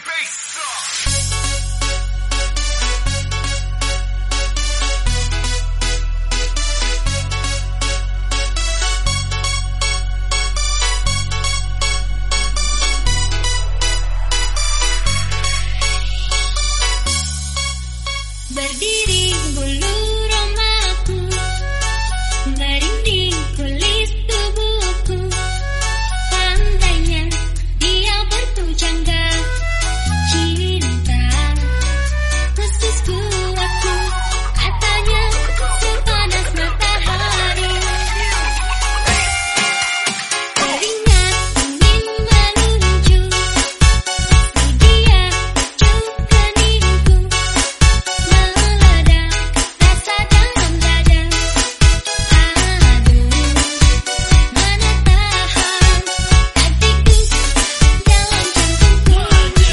Berdiri bulu romaku, merinding kulit tubuhku. Pandainya dia berpujangga cinta, khususku aku, katanya sepanas matahari. Teringat ingin meluncur, dia cuk keningku. Meledak rasa dalam dada. Aduh, mana tahan hatiku dalam jantungku.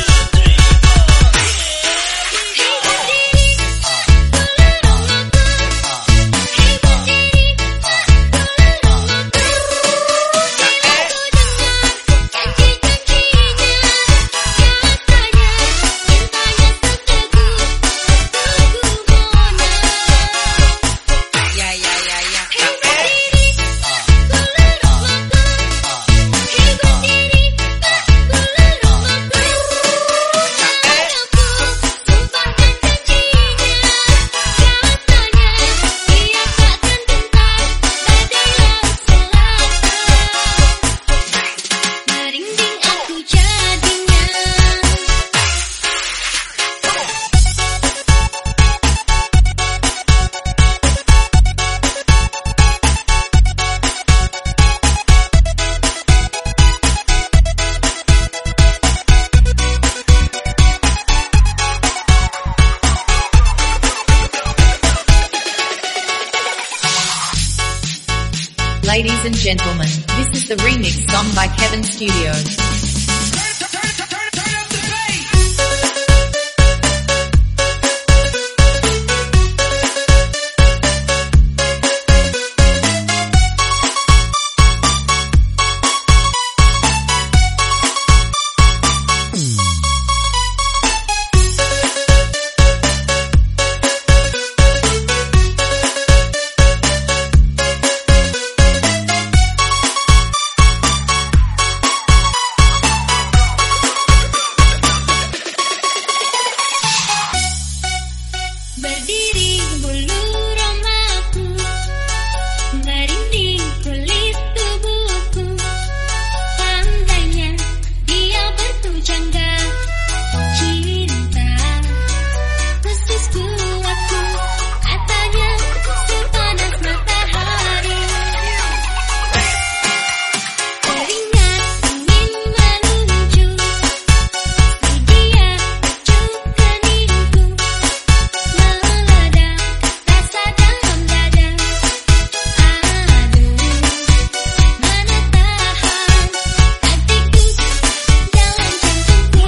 Hei berdiri, bulu romaku. Hei berdiri, bulu romaku. Bila ku dengar janji-janjinya, katanya cintanya seteguh mona. Ya. Hei berdiri, bulu romaku. Hei berdiri, bulu romaku. Aku sumpahkan janjinya, katanya dia takkan gentar badai laut selatan. Merinding aku jadinya. Ladies and gentlemen, this is the remix song by Kevin Studios. Berdiri bulu romaku, merinding kulit tubuhku. Pandainya dia berpujangga cinta, khususku aku, katanya sepanas matahari. Teringat ingin meluncur, dia cuk keningku. Meledak rasa dalam dada. Aduh, mana tahan hatiku dalam jantungku.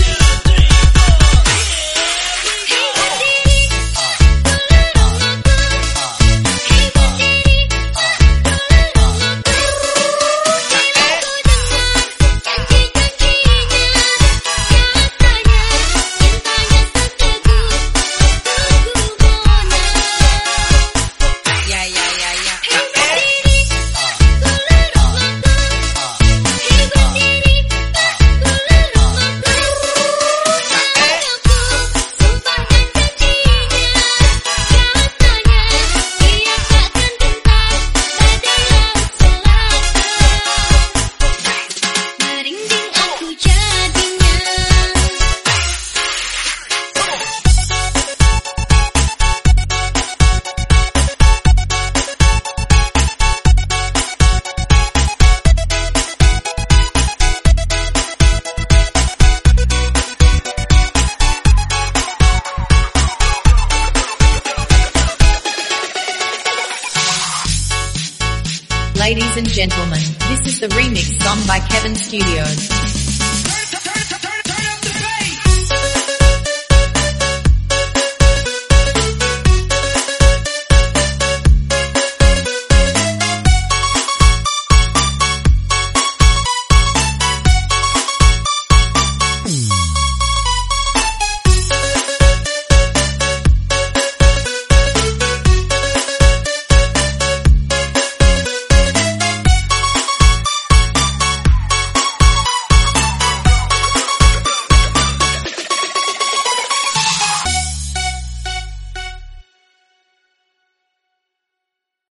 Hei berdiri, bulu romaku. Hei berdiri, bulu romaku. Bila ku dengar janji-janjinya, katanya cintanya seteguh mona. Ya. Hei berdiri, bulu romaku. Hei berdiri, bulu romaku. Aku sumpahkan janjinya, katanya dia takkan gentar badai laut selatan. Merinding aku jadinya. Ladies and gentlemen, this is the remix song by Kevin Studios.